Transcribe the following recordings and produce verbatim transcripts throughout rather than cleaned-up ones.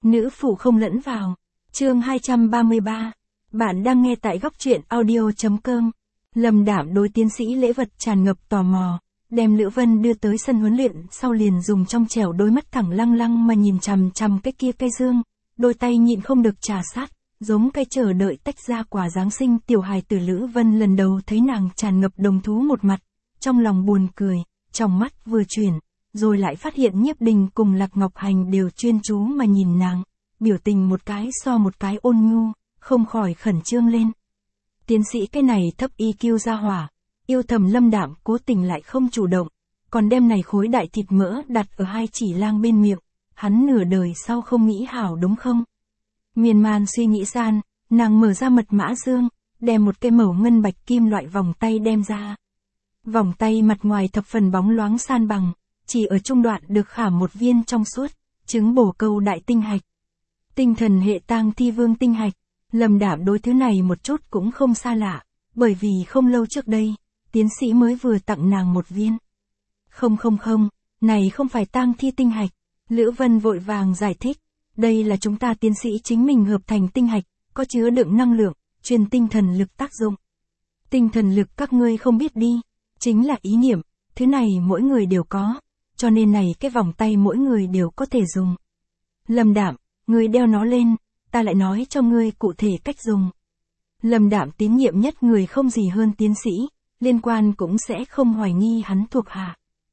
Nữ phụ không lẫn vào. Chương hai trăm ba mươi ba. Bạn đang nghe tại góc truyện audio chấm com. Lâm Đạm đối tiến sĩ lễ vật tràn ngập tò mò, đem Lữ Vân đưa tới sân huấn luyện, sau liền dùng trong trẻo đôi mắt thẳng lăng lăng mà nhìn chằm chằm cái kia cây dương, đôi tay nhịn không được trà sát, giống cây chờ đợi tách ra quả Giáng sinh. Tiểu hài tử Lữ Vân lần đầu thấy nàng tràn ngập đồng thú một mặt, trong lòng buồn cười, trong mắt vừa chuyển, rồi lại phát hiện Nhiếp Đình cùng Lạc Ngọc Hành đều chuyên chú mà nhìn nàng, biểu tình một cái so một cái ôn nhu, không khỏi khẩn trương lên. Tiến sĩ cái này thấp i kiu ra hỏa, yêu thầm Lâm Đạm cố tình lại không chủ động, còn đem này khối đại thịt mỡ đặt ở hai chỉ lang bên miệng, hắn nửa đời sau không nghĩ hảo đúng không? Miên man suy nghĩ san, nàng mở ra mật mã dương, đem một cây màu ngân bạch kim loại vòng tay đem ra. Vòng tay mặt ngoài thập phần bóng loáng san bằng, chỉ ở trung đoạn được khảm một viên trong suốt, trứng bổ câu đại tinh hạch. Tinh thần hệ tang thi vương tinh hạch. Lâm Đạm đối thứ này một chút cũng không xa lạ, bởi vì không lâu trước đây, tiến sĩ mới vừa tặng nàng một viên. Không không không, này không phải tang thi tinh hạch. Lữ Vân vội vàng giải thích, đây là chúng ta tiến sĩ chính mình hợp thành tinh hạch, có chứa đựng năng lượng, truyền tinh thần lực tác dụng. Tinh thần lực các ngươi không biết đi, chính là ý niệm, thứ này mỗi người đều có, cho nên này cái vòng tay mỗi người đều có thể dùng. Lâm Đạm, ngươi đeo nó lên, ta lại nói cho ngươi cụ thể cách dùng. Lâm Đạm tín nhiệm nhất người không gì hơn tiến sĩ, liên quan cũng sẽ không hoài nghi hắn thuộc hạ.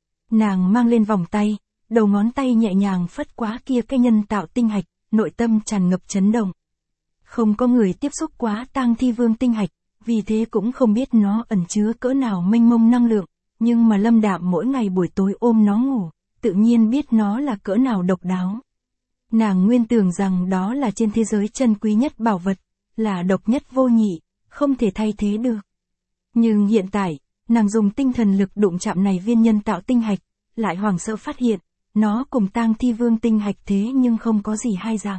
Nàng mang lên vòng tay, đầu ngón tay nhẹ nhàng phất quá kia cái nhân tạo tinh hạch, nội tâm tràn ngập chấn động. Không có người tiếp xúc quá tang thi vương tinh hạch, vì thế cũng không biết nó ẩn chứa cỡ nào mênh mông năng lượng, nhưng mà Lâm Đạm mỗi ngày buổi tối ôm nó ngủ, tự nhiên biết nó là cỡ nào độc đáo. Nàng nguyên tưởng rằng đó là trên thế giới chân quý nhất bảo vật, là độc nhất vô nhị, không thể thay thế được. Nhưng hiện tại, nàng dùng tinh thần lực đụng chạm này viên nhân tạo tinh hạch, lại hoảng sợ phát hiện, nó cùng tang thi vương tinh hạch thế nhưng không có gì hai dạng.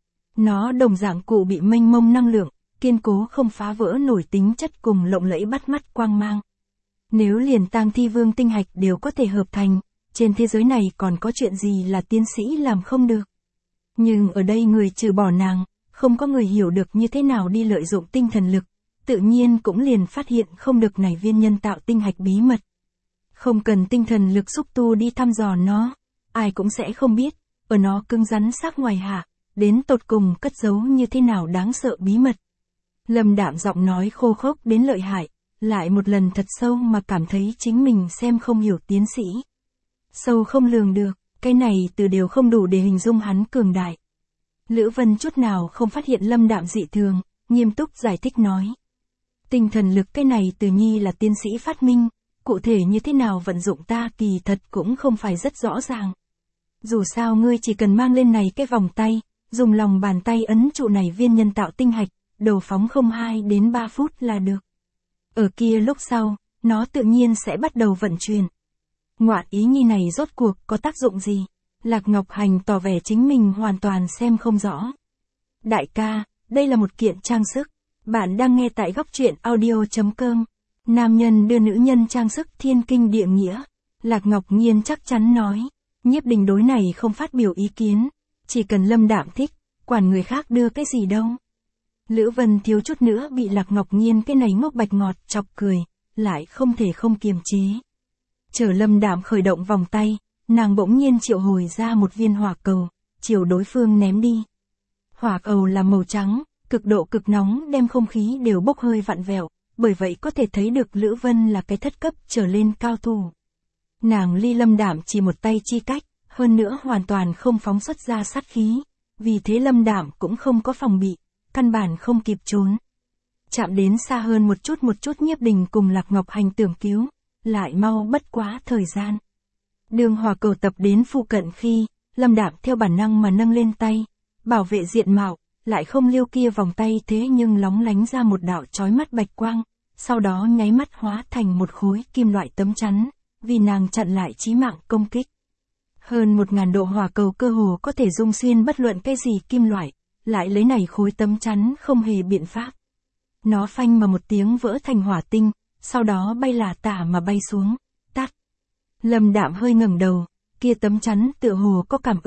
Nó đồng dạng cụ bị mênh mông năng lượng, kiên cố không phá vỡ nổi tính chất cùng lộng lẫy bắt mắt quang mang. Nếu liền tang thi vương tinh hạch đều có thể hợp thành, trên thế giới này còn có chuyện gì là tiến sĩ làm không được. Nhưng ở đây người trừ bỏ nàng, không có người hiểu được như thế nào đi lợi dụng tinh thần lực, tự nhiên cũng liền phát hiện không được này viên nhân tạo tinh hạch bí mật. Không cần tinh thần lực xúc tu đi thăm dò nó, ai cũng sẽ không biết, ở nó cứng rắn xác ngoài hạ, đến tột cùng cất giấu như thế nào đáng sợ bí mật. Lâm Đạm giọng nói khô khốc đến lợi hại, lại một lần thật sâu mà cảm thấy chính mình xem không hiểu tiến sĩ. Sâu không lường được. Cái này từ đều không đủ để hình dung hắn cường đại. Lữ Vân chút nào không phát hiện Lâm Đạm dị thường, nghiêm túc giải thích nói. Tinh thần lực cái này từ nhi là tiến sĩ phát minh, cụ thể như thế nào vận dụng ta kỳ thật cũng không phải rất rõ ràng. Dù sao ngươi chỉ cần mang lên này cái vòng tay, dùng lòng bàn tay ấn trụ này viên nhân tạo tinh hạch, đầu phóng không hai đến ba phút là được. Ở kia lúc sau, nó tự nhiên sẽ bắt đầu vận chuyển. Ngoạn ý nhi này rốt cuộc có tác dụng gì? Lạc Ngọc Hành tỏ vẻ chính mình hoàn toàn xem không rõ. Đại ca, đây là một kiện trang sức. Bạn đang nghe tại góc truyện audio chấm com. Nam nhân đưa nữ nhân trang sức thiên kinh địa nghĩa. Lạc Ngọc Nhiên chắc chắn nói. Nhiếp Đình đối này không phát biểu ý kiến. Chỉ cần Lâm Đạm thích, quản người khác đưa cái gì đâu. Lữ Vân thiếu chút nữa bị Lạc Ngọc Nhiên cái này ngốc bạch ngọt chọc cười, lại không thể không kiềm chế. Chờ Lâm Đạm khởi động vòng tay, nàng bỗng nhiên triệu hồi ra một viên hỏa cầu, chiều đối phương ném đi. Hỏa cầu là màu trắng, cực độ cực nóng đem không khí đều bốc hơi vặn vẹo, bởi vậy có thể thấy được Lữ Vân là cái thất cấp trở lên cao thủ. Nàng ly Lâm Đạm chỉ một tay chi cách, hơn nữa hoàn toàn không phóng xuất ra sát khí, vì thế Lâm Đạm cũng không có phòng bị, căn bản không kịp trốn. Chạm đến xa hơn một chút một chút Nhiếp Đình cùng Lạc Ngọc Hành tưởng cứu, lại mau bất quá thời gian. Đường hỏa cầu tập đến phụ cận khi, Lâm Đạm theo bản năng mà nâng lên tay, bảo vệ diện mạo, lại không lưu kia vòng tay thế nhưng lóng lánh ra một đạo chói mắt bạch quang, sau đó nháy mắt hóa thành một khối kim loại tấm chắn, vì nàng chặn lại chí mạng công kích. Hơn một ngàn độ hỏa cầu cơ hồ có thể dung xuyên bất luận cái gì kim loại, lại lấy này khối tấm chắn không hề biện pháp. Nó phanh mà một tiếng vỡ thành hỏa tinh, sau đó bay lả tả mà bay xuống, tắt. Lâm Đạm hơi ngẩng đầu, kia tấm chắn tựa hồ có cảm ứng,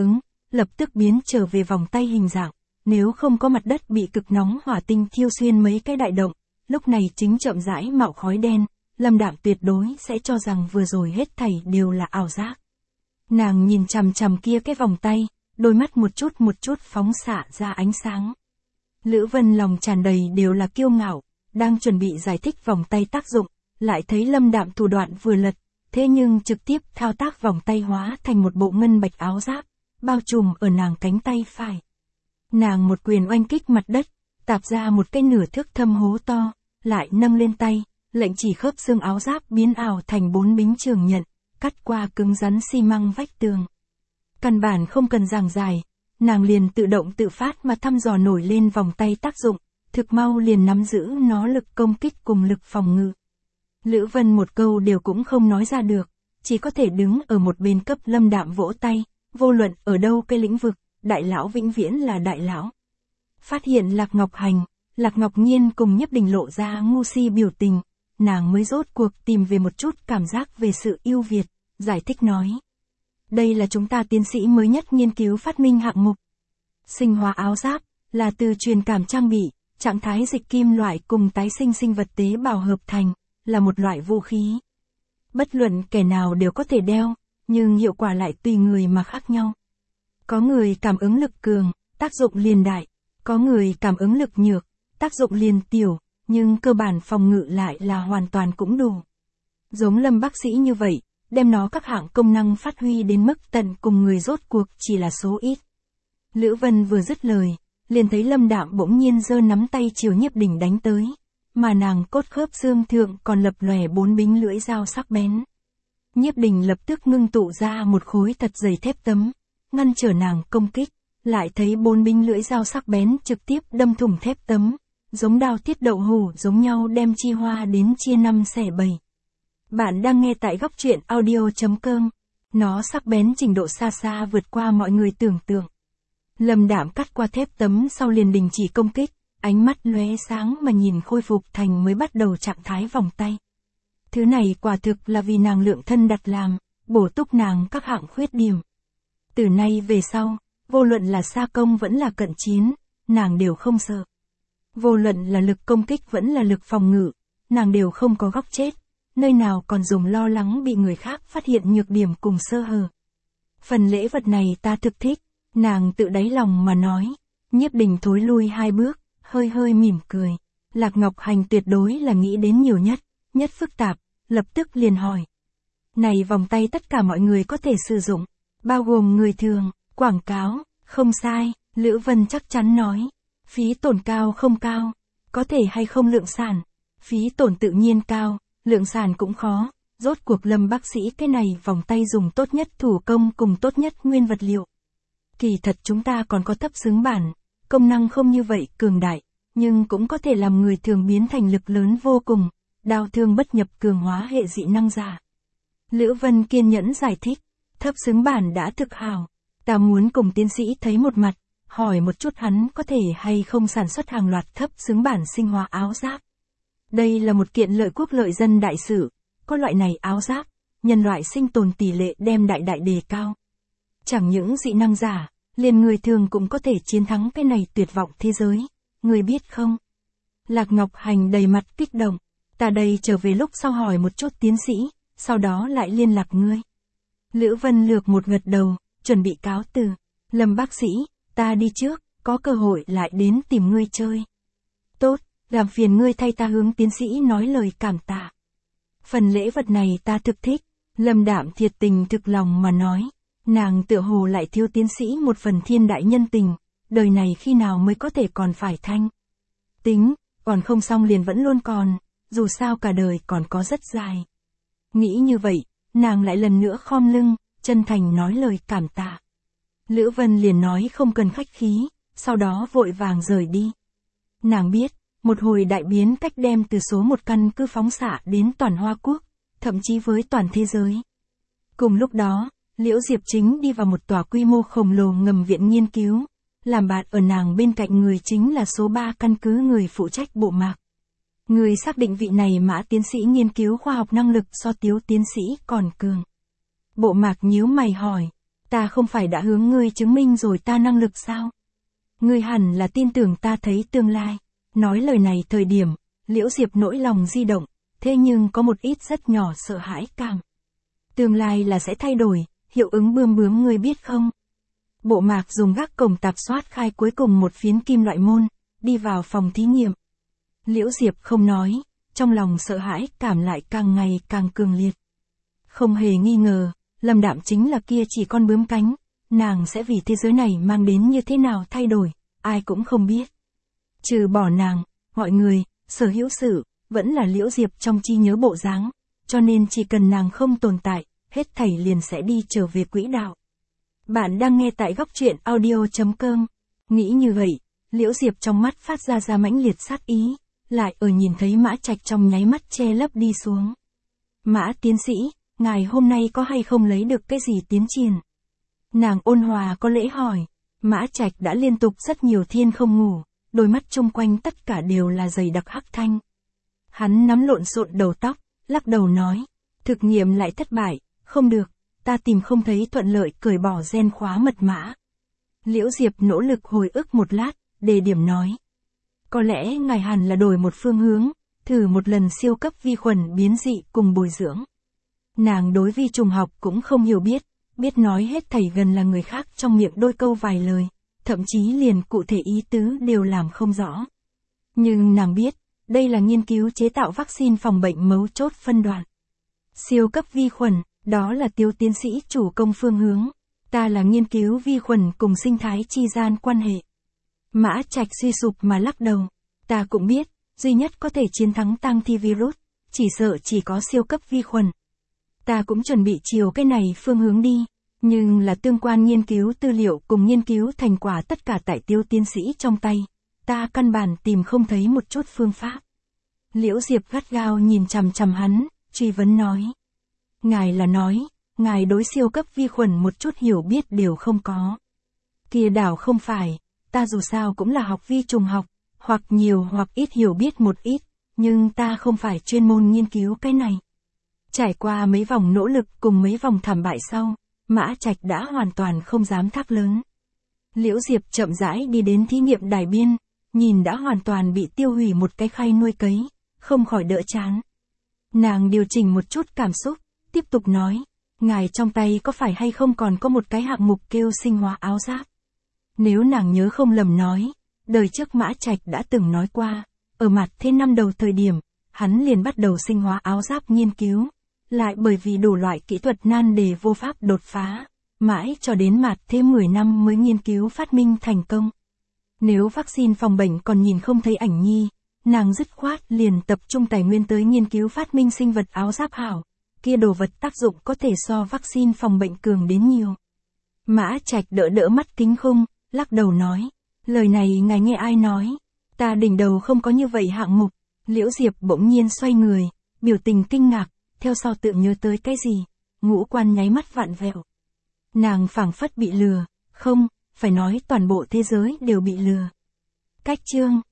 lập tức biến trở về vòng tay hình dạng. Nếu không có mặt đất bị cực nóng hỏa tinh thiêu xuyên mấy cái đại động, lúc này chính chậm rãi mạo khói đen, Lâm Đạm tuyệt đối sẽ cho rằng vừa rồi hết thảy đều là ảo giác. Nàng nhìn chằm chằm kia cái vòng tay, đôi mắt một chút một chút phóng xạ ra ánh sáng. Lữ Vân lòng tràn đầy đều là kiêu ngạo, đang chuẩn bị giải thích vòng tay tác dụng, lại thấy Lâm Đạm thủ đoạn vừa lật, thế nhưng trực tiếp thao tác vòng tay hóa thành một bộ ngân bạch áo giáp, bao trùm ở nàng cánh tay phải. Nàng một quyền oanh kích mặt đất, tạp ra một cái nửa thước thâm hố to, lại nâng lên tay, lệnh chỉ khớp xương áo giáp biến ảo thành bốn bính trường nhận, cắt qua cứng rắn xi măng vách tường. Căn bản không cần giảng giải, nàng liền tự động tự phát mà thăm dò nổi lên vòng tay tác dụng, thực mau liền nắm giữ nó lực công kích cùng lực phòng ngự. Lữ Vân một câu đều cũng không nói ra được, chỉ có thể đứng ở một bên cấp Lâm Đạm vỗ tay, vô luận ở đâu cái lĩnh vực, đại lão vĩnh viễn là đại lão. Phát hiện Lạc Ngọc Hành, Lạc Ngọc Nhiên cùng Nhiếp Đình lộ ra ngu si biểu tình, nàng mới rốt cuộc tìm về một chút cảm giác về sự ưu việt, giải thích nói. Đây là chúng ta tiến sĩ mới nhất nghiên cứu phát minh hạng mục. Sinh hóa áo giáp, là từ truyền cảm trang bị, trạng thái dịch kim loại cùng tái sinh sinh vật tế bào hợp thành, là một loại vũ khí. Bất luận kẻ nào đều có thể đeo, nhưng hiệu quả lại tùy người mà khác nhau. Có người cảm ứng lực cường, tác dụng liền đại, có người cảm ứng lực nhược, tác dụng liền tiểu, nhưng cơ bản phòng ngự lại là hoàn toàn cũng đủ. Giống Lâm bác sĩ như vậy, đem nó các hạng công năng phát huy đến mức tận cùng người rốt cuộc chỉ là số ít. Lữ Vân vừa dứt lời, liền thấy Lâm Đạm bỗng nhiên giơ nắm tay chiều Nhiếp Đình đánh tới, mà nàng cốt khớp xương thượng còn lập lòe bốn bính lưỡi dao sắc bén. Nhiếp Đình lập tức ngưng tụ ra một khối thật dày thép tấm, ngăn trở nàng công kích, lại thấy bốn bính lưỡi dao sắc bén trực tiếp đâm thủng thép tấm, giống đao tiết đậu hủ giống nhau đem chi hoa đến chia năm xẻ bảy. Bạn đang nghe tại góc truyện audio chấm com. Nó sắc bén trình độ xa xa vượt qua mọi người tưởng tượng. Lâm Đạm cắt qua thép tấm sau liền đình chỉ công kích, ánh mắt lóe sáng mà nhìn khôi phục thành mới bắt đầu trạng thái vòng tay. Thứ này quả thực là vì nàng lượng thân đặt làm, bổ túc nàng các hạng khuyết điểm. Từ nay về sau, vô luận là xa công vẫn là cận chiến, nàng đều không sợ. Vô luận là lực công kích vẫn là lực phòng ngự, nàng đều không có góc chết, nơi nào còn dùng lo lắng bị người khác phát hiện nhược điểm cùng sơ hở. Phần lễ vật này ta thực thích, nàng tự đáy lòng mà nói. Nhiếp Đình thối lui hai bước, hơi hơi mỉm cười. Lạc Ngọc Hành tuyệt đối là nghĩ đến nhiều nhất, nhất phức tạp, lập tức liền hỏi. Này vòng tay tất cả mọi người có thể sử dụng, bao gồm người thường, quảng cáo, không sai, Lữ Vân chắc chắn nói. Phí tổn cao không cao, có thể hay không lượng sản, phí tổn tự nhiên cao, lượng sản cũng khó, rốt cuộc Lâm bác sĩ cái này vòng tay dùng tốt nhất thủ công cùng tốt nhất nguyên vật liệu. Kỳ thật chúng ta còn có thấp xứng bản, công năng không như vậy cường đại, nhưng cũng có thể làm người thường biến thành lực lớn vô cùng, đao thương bất nhập cường hóa hệ dị năng giả. Lữ Vân kiên nhẫn giải thích, thấp xứng bản đã thực hào, ta muốn cùng tiến sĩ thấy một mặt, hỏi một chút hắn có thể hay không sản xuất hàng loạt thấp xứng bản sinh hóa áo giáp. Đây là một kiện lợi quốc lợi dân đại sự, có loại này áo giáp, nhân loại sinh tồn tỷ lệ đem đại đại đề cao. Chẳng những dị năng giả, liền người thường cũng có thể chiến thắng cái này tuyệt vọng thế giới, người biết không? Lạc Ngọc Hành đầy mặt kích động, ta đây trở về lúc sau hỏi một chút tiến sĩ, sau đó lại liên lạc ngươi. Lữ Vân lược một gật đầu, chuẩn bị cáo từ. Lâm bác sĩ, ta đi trước, có cơ hội lại đến tìm ngươi chơi. Tốt, làm phiền ngươi thay ta hướng tiến sĩ nói lời cảm tạ. Phần lễ vật này ta thực thích, Lâm Đạm thiệt tình thực lòng mà nói, nàng tựa hồ lại thiếu tiến sĩ một phần thiên đại nhân tình, đời này khi nào mới có thể còn phải thanh. Tính, còn không xong liền vẫn luôn còn, dù sao cả đời còn có rất dài. Nghĩ như vậy, nàng lại lần nữa khom lưng, chân thành nói lời cảm tạ. Lữ Vân liền nói không cần khách khí, sau đó vội vàng rời đi. Nàng biết, một hồi đại biến cách đem từ số một căn cứ phóng xạ đến toàn Hoa Quốc, thậm chí với toàn thế giới. Cùng lúc đó, Liễu Diệp chính đi vào một tòa quy mô khổng lồ ngầm viện nghiên cứu, làm bạn ở nàng bên cạnh người chính là số ba căn cứ người phụ trách bộ mạc. Người xác định vị này Mã tiến sĩ nghiên cứu khoa học năng lực so Tiếu tiến sĩ còn cường. Bộ mạc nhíu mày hỏi, Ta không phải đã hướng ngươi chứng minh rồi ta năng lực sao? Ngươi hẳn là tin tưởng ta thấy tương lai. Nói lời này thời điểm, Liễu Diệp nỗi lòng di động, thế nhưng có một ít rất nhỏ sợ hãi cảm. Tương lai là sẽ thay đổi, hiệu ứng bươm bướm ngươi biết không? Bộ mạc dùng gác cổng tạp soát khai cuối cùng một phiến kim loại môn, đi vào phòng thí nghiệm. Liễu Diệp không nói, trong lòng sợ hãi cảm lại càng ngày càng cường liệt. Không hề nghi ngờ, Lâm Đạm chính là kia chỉ con bướm cánh, nàng sẽ vì thế giới này mang đến như thế nào thay đổi, ai cũng không biết. Trừ bỏ nàng, mọi người, sở hữu sự, vẫn là Liễu Diệp trong trí nhớ bộ dáng, cho nên chỉ cần nàng không tồn tại, hết thảy liền sẽ đi trở về quỹ đạo. Bạn đang nghe tại góc truyện audio chấm com. Nghĩ như vậy, Liễu Diệp trong mắt phát ra ra mãnh liệt sát ý, lại ở nhìn thấy Mã Trạch trong nháy mắt che lấp đi xuống. Mã tiến sĩ, ngài hôm nay có hay không lấy được cái gì tiến triển? Nàng ôn hòa có lễ hỏi. Mã Trạch đã liên tục rất nhiều thiên không ngủ, đôi mắt chung quanh tất cả đều là dày đặc hắc thanh. Hắn nắm lộn xộn đầu tóc, lắc đầu nói, thực nghiệm lại thất bại, không được, ta tìm không thấy thuận lợi cởi bỏ gen khóa mật mã. Liễu Diệp nỗ lực hồi ức một lát, đề điểm nói. Có lẽ ngài hẳn là đổi một phương hướng, thử một lần siêu cấp vi khuẩn biến dị cùng bồi dưỡng. Nàng đối vi trùng học cũng không hiểu biết, biết nói hết thảy gần là người khác trong miệng đôi câu vài lời, thậm chí liền cụ thể ý tứ đều làm không rõ. Nhưng nàng biết, đây là nghiên cứu chế tạo vaccine phòng bệnh mấu chốt phân đoạn. Siêu cấp vi khuẩn, đó là Tiêu tiến sĩ chủ công phương hướng. Ta là nghiên cứu vi khuẩn cùng sinh thái chi gian quan hệ. Mã Trạch suy sụp mà lắc đầu. Ta cũng biết, duy nhất có thể chiến thắng tang thi virus, chỉ sợ chỉ có siêu cấp vi khuẩn. Ta cũng chuẩn bị chiều cái này phương hướng đi, nhưng là tương quan nghiên cứu tư liệu cùng nghiên cứu thành quả tất cả tại Tiêu tiến sĩ trong tay. Ta căn bản tìm không thấy một chút phương pháp. Liễu Diệp gắt gao nhìn chằm chằm hắn, truy vấn nói. Ngài là nói, ngài đối siêu cấp vi khuẩn một chút hiểu biết đều không có. Kia đảo không phải, ta dù sao cũng là học vi trùng học, hoặc nhiều hoặc ít hiểu biết một ít, nhưng ta không phải chuyên môn nghiên cứu cái này. Trải qua mấy vòng nỗ lực cùng mấy vòng thảm bại sau, Mã Trạch đã hoàn toàn không dám thác lớn. Liễu Diệp chậm rãi đi đến thí nghiệm đài biên, nhìn đã hoàn toàn bị tiêu hủy một cái khay nuôi cấy, không khỏi đỡ chán. Nàng điều chỉnh một chút cảm xúc, tiếp tục nói, ngài trong tay có phải hay không còn có một cái hạng mục kêu sinh hóa áo giáp? Nếu nàng nhớ không lầm nói, đời trước Mã Trạch đã từng nói qua, ở mặt thế năm đầu thời điểm, hắn liền bắt đầu sinh hóa áo giáp nghiên cứu, lại bởi vì đủ loại kỹ thuật nan đề vô pháp đột phá, mãi cho đến mặt thế mười năm mới nghiên cứu phát minh thành công. Nếu vaccine phòng bệnh còn nhìn không thấy ảnh nhi, nàng dứt khoát liền tập trung tài nguyên tới nghiên cứu phát minh sinh vật áo giáp hảo, kia đồ vật tác dụng có thể so vaccine phòng bệnh cường đến nhiều. Mã Trạch đỡ đỡ mắt kính khung, lắc đầu nói, lời này ngài nghe ai nói, ta đỉnh đầu không có như vậy hạng mục. Liễu Diệp bỗng nhiên xoay người, biểu tình kinh ngạc, theo sau tự nhớ tới cái gì, ngũ quan nháy mắt vặn vẹo. Nàng phảng phất bị lừa, không, phải nói toàn bộ thế giới đều bị lừa. Cách chương